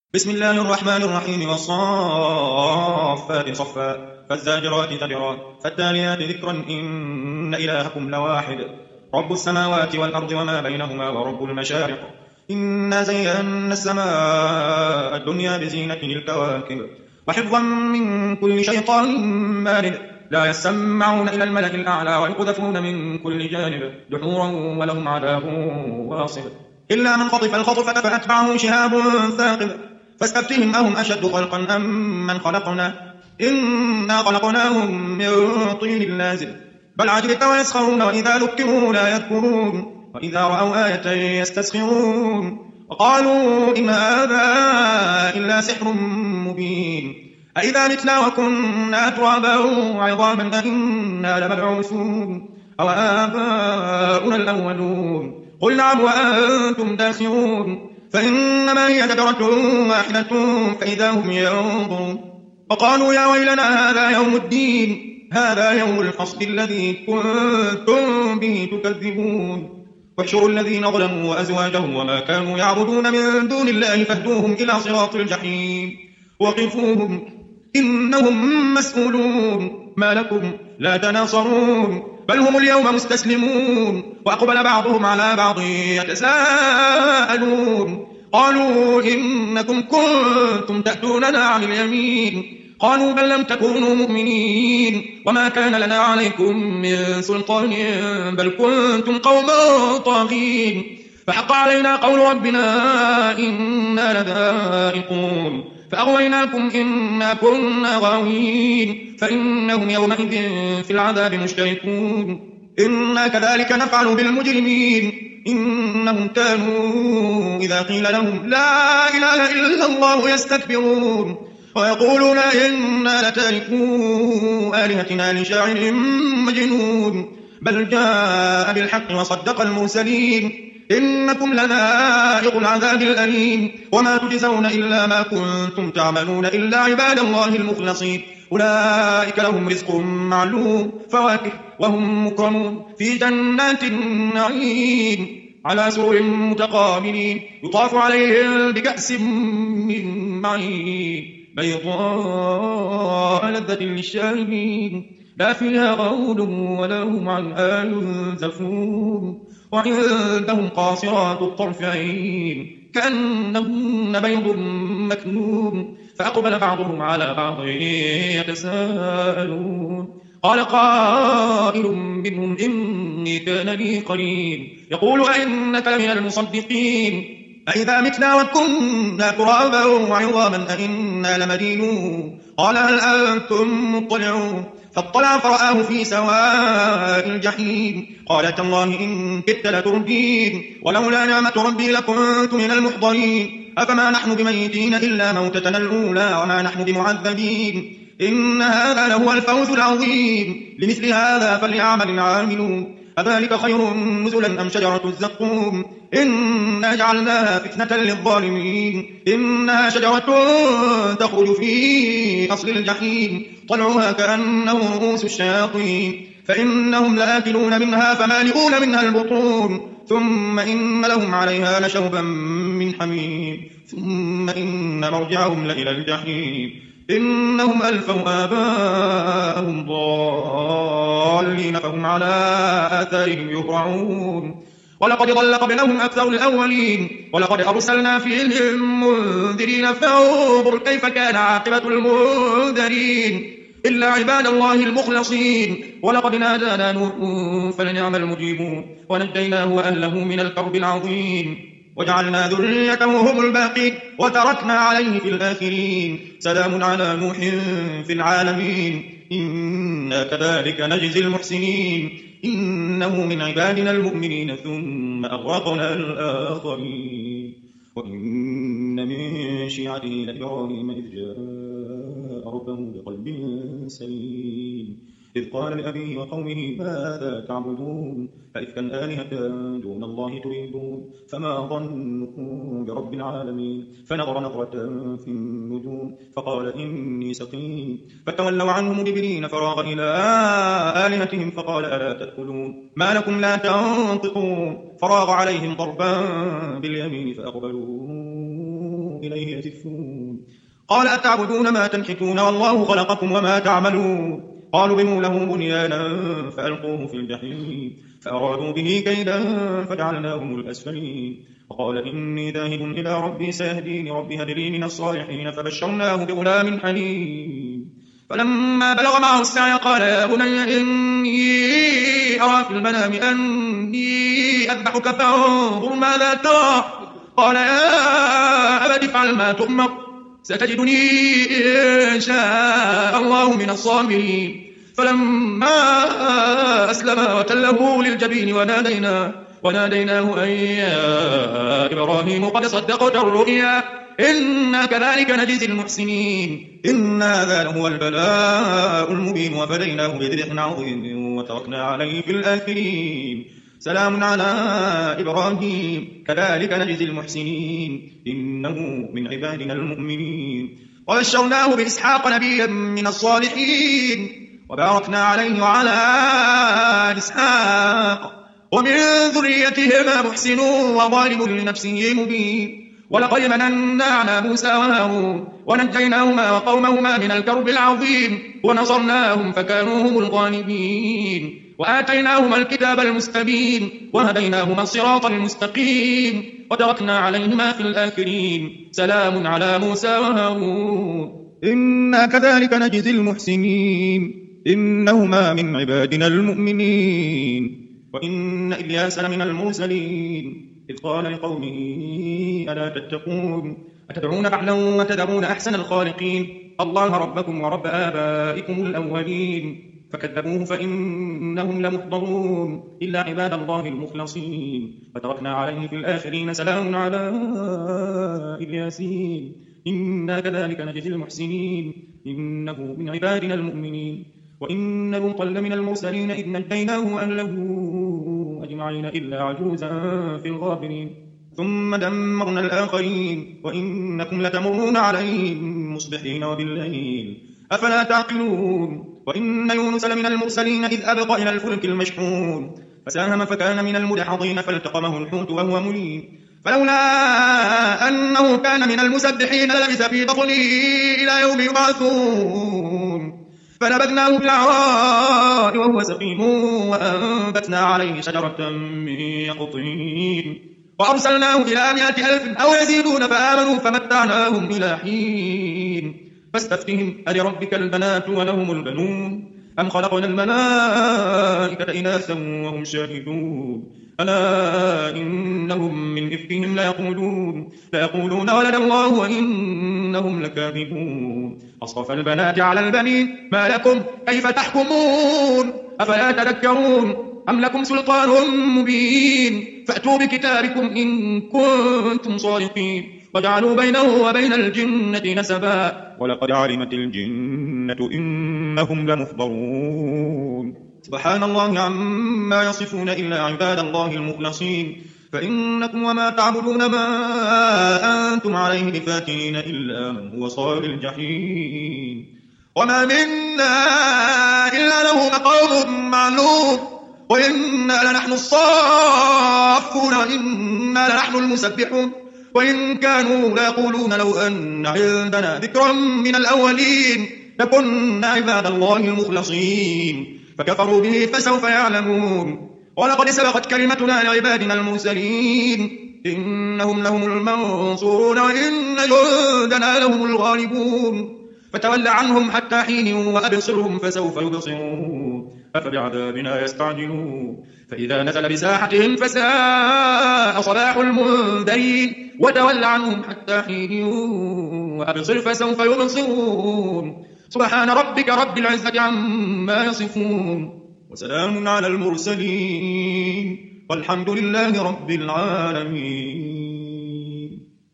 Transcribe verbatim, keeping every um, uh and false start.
بسم الله الرحمن الرحيم والصافات صفا فالزاجرات زجرا فالتاليات ذكرا إن إلهكم لواحد رب السماوات والأرض وما بينهما ورب المشارق إنا زينا السماء الدنيا بزينة الكواكب وحفظا من كل شيطان مارد لا يسمعون إلى الملك الأعلى ويقذفون من كل جانب دحورا ولهم عذاب واصب إلا من خطف الخطفة فأتبعه شهاب ثاقب فاستفتهم أهم أشد خلقا أم من خلقنا إنا خلقناهم من طين لازب بل عجبت ويسخرون وإذا ذكروا لا يذكرون وإذا رأوا آية يستسخرون وقالوا إن هذا إلا سحر مبين أإذا متنا وكنا ترابا وعظاما أإنا لمبعوثون أو آباؤنا الأولون قل نعم وأنتم داخرون فإنما هي زجرة واحدة فإذا هم ينظرون وقالوا يا ويلنا هذا يوم الدين هذا يوم الفصل الذي كنتم به تكذبون واحشروا الذين ظلموا وأزواجهم وما كانوا يعبدون من دون الله فاهدوهم إلى صراط الجحيم وقفوهم إنهم مسؤولون ما لكم لا تناصرون بل هم اليوم مستسلمون وأقبل بعضهم على بعض يتساءلون قالوا إنكم كنتم تأتوننا عن اليمين قالوا بل لم تكونوا مؤمنين وما كان لنا عليكم من سلطان بل كنتم قوما طاغين فحق علينا قول ربنا إنا لذائقون فأغويناكم إنا كنا غاوين فإنهم يومئذ في العذاب مشتركون إنا كذلك نفعل بالمجرمين إنهم كانوا إذا قيل لهم لا إله إلا الله يستكبرون ويقولون إنا لتاركوا آلهتنا لشاعر مجنون بل جاء بالحق وصدق المرسلين إنكم لذائق العذاب الأليم وما تجزون إلا ما كنتم تعملون إلا عباد الله المخلصين أولئك لهم رزق معلوم فواكه وهم مكرمون في جنات النعيم على سرر متقابلين يطاف عليهم بكأس من معين بيضاء لذة للشاربين لا فيها غول ولا هم عنها ينزفون وعندهم قاصرات الطرف عين كأنهن بيض مكنون فأقبل بعضهم على بعض يتساءلون قال قائل منهم إني كان لي قرين يقول أئنك لمن المصدقين أئذا متنا وكنا ترابا وعظاما أئنا لمدينون قال هل أنتم مطلعون فاطلع فرآه في سواء الجحيم قال تالله إن كدت لتردين ولولا نعمة ربي لكنت من المحضرين أفما نحن بميتين إلا موتتنا الأولى وما نحن بمعذبين إن هذا لهو الفوز العظيم لمثل هذا فليعمل العاملون أذلك خير نزلا أم شجرة الزقوم إنا جعلناها فتنة للظالمين إنها شجرة تخرج في أصل الجحيم طلعها كأنه رؤوس الشياطين فإنهم لآكلون منها فمالئون منها البطون ثم إن لهم عليها لشوبا من حميم ثم إن مرجعهم لإلى الجحيم إنهم ألفوا آباءهم ضالين فهم على آثارهم يهرعون ولقد ضل قبلهم أكثر الأولين ولقد أرسلنا فيهم منذرين فانظر كيف كان عاقبة المنذرين إلا عباد الله المخلصين ولقد نادانا نوح فلنعم المجيبون ونجيناه وأهله من الكرب العظيم وجعلنا ذريته هم الباقين وتركنا عليه في الآخرين سلام على نوح في العالمين إنا كذلك نجزي المحسنين إنه من عبادنا المؤمنين ثم أغرقنا الآخرين وإن من شيعته لإبراهيم إذ جاء ربه بقلب سليم إذ قال لأبيه وقومه ماذا تعبدون أئفكا آلهة دون الله تريدون فما ظنكم برب العالمين فنظر نظرة في النجوم فقال إني سقيم فتولوا عنه مدبرين فراغ إلى آلهتهم فقال ألا تأكلون ما لكم لا تنطقون فراغ عليهم ضربا باليمين فأقبلوا إليه يزفون قال أتعبدون ما تنحتون والله خلقكم وما تعملون قالوا بنوا له بنيانا فألقوه في الجحيم فأرادوا به كيدا فجعلناهم الأسفلين وقال إني ذاهب إلى ربي سيهديني ربي هب لي من الصالحين فبشرناه بغلام حليم فلما بلغ معه السعي قال يا بني إني أرى في المنام أني أذبحك فانظر ماذا ترى قال يا أبت افعل ما تؤمر ستجدني إن شاء الله من الصابرين فلما أسلم وتله للجبين وناديناه وناديناه أن يا إبراهيم قد صدقت الرؤيا إنا كذلك نجزي المحسنين إن هذا لهو البلاء المبين وفديناه بذبح عظيم وتركنا عليه في الآخرين سلام على إبراهيم كذلك نجزي المحسنين إنه من عبادنا المؤمنين وبشرناه بإسحاق نبيا من الصالحين وباركنا عليه وعلى إسحاق ومن ذريتهما محسن وظالم لنفسه مبين ولقد مننا على موسى وهارون ونجيناهما وقومهما من الكرب العظيم ونصرناهم فكانوا هم الغالبين وآتيناهما الكتاب المستبين وهديناهما الصراط المستقيم وتركنا عليهما في الآخرين سلام على موسى وهارون إنا كذلك نجزي المحسنين إنهما من عبادنا المؤمنين وإن إلياس لمن المرسلين إذ قال لقومه ألا تتقون أتدعون بعلا وتذرون أحسن الخالقين الله ربكم ورب آبائكم الأولين فكذبوه فإنهم لمحضرون إلا عباد الله المخلصين فتركنا عليه في الآخرين سلام على الياسين إنا كذلك نجزي المحسنين إنه من عبادنا المؤمنين وإن لوطا لمن المرسلين إذ نجيناه وأهله أجمعين إلا عجوزا في الغابرين ثم دمرنا الآخرين وإنكم لتمرون عليهم مصبحين وبالليل أفلا تعقلون وإن يونس لمن المرسلين إذ أبق إلى الفلك المشحون فساهم فكان من المدحضين فالتقمه الحوت وهو مليم فلولا أنه كان من المسبحين للبث في بطنه إلى يوم يبعثون فنبذناه بالعراء وهو سقيم وأنبتنا عليه شجرة من يقطين وأرسلناه إلى مائة ألف أو يزيدون فآمنوا فمتعناهم إلى حين فاستفتهم ألربك البنات ولهم البنون أم خلقنا الملائكة إناثا وهم شاهدون ألا إنهم من إفكهم ليقولون ليقولون ولد الله وإنهم لكاذبون أصطفى البنات على البنين ما لكم كيف تحكمون أفلا تذكرون أم لكم سلطان مبين فأتوا بكتابكم إن كنتم صادقين وجعلوا بينه وبين الجنة نسبا ولقد علمت الجنة إنهم لمحضرون سبحان الله عما يصفون إلا عباد الله المخلصين فإنكم وما تعبدون ما أنتم عليه بفاتنين إلا من هو صال الجحيم وما منا إلا له مقام معلوم وإنا لنحن الصافون وإنا لنحن المسبحون وإن كانوا ليقولون لو أن عندنا ذكرا من الأولين لكنا عباد الله المخلصين فكفروا به فسوف يعلمون ولقد سبقت كلمتنا لعبادنا المرسلين إنهم لهم المنصورون وإن جندنا لهم الغالبون فتول عنهم حتى حين وأبصرهم فسوف يبصرون أفبعذابنا يستعجلون فإذا نزل بساحتهم فساء صباح المنذرين وتول عنهم حتى حين وأبصر فسوف يبصرون سبحان ربك رب العزة عما يصفون وسلام على المرسلين والحمد لله رب العالمين.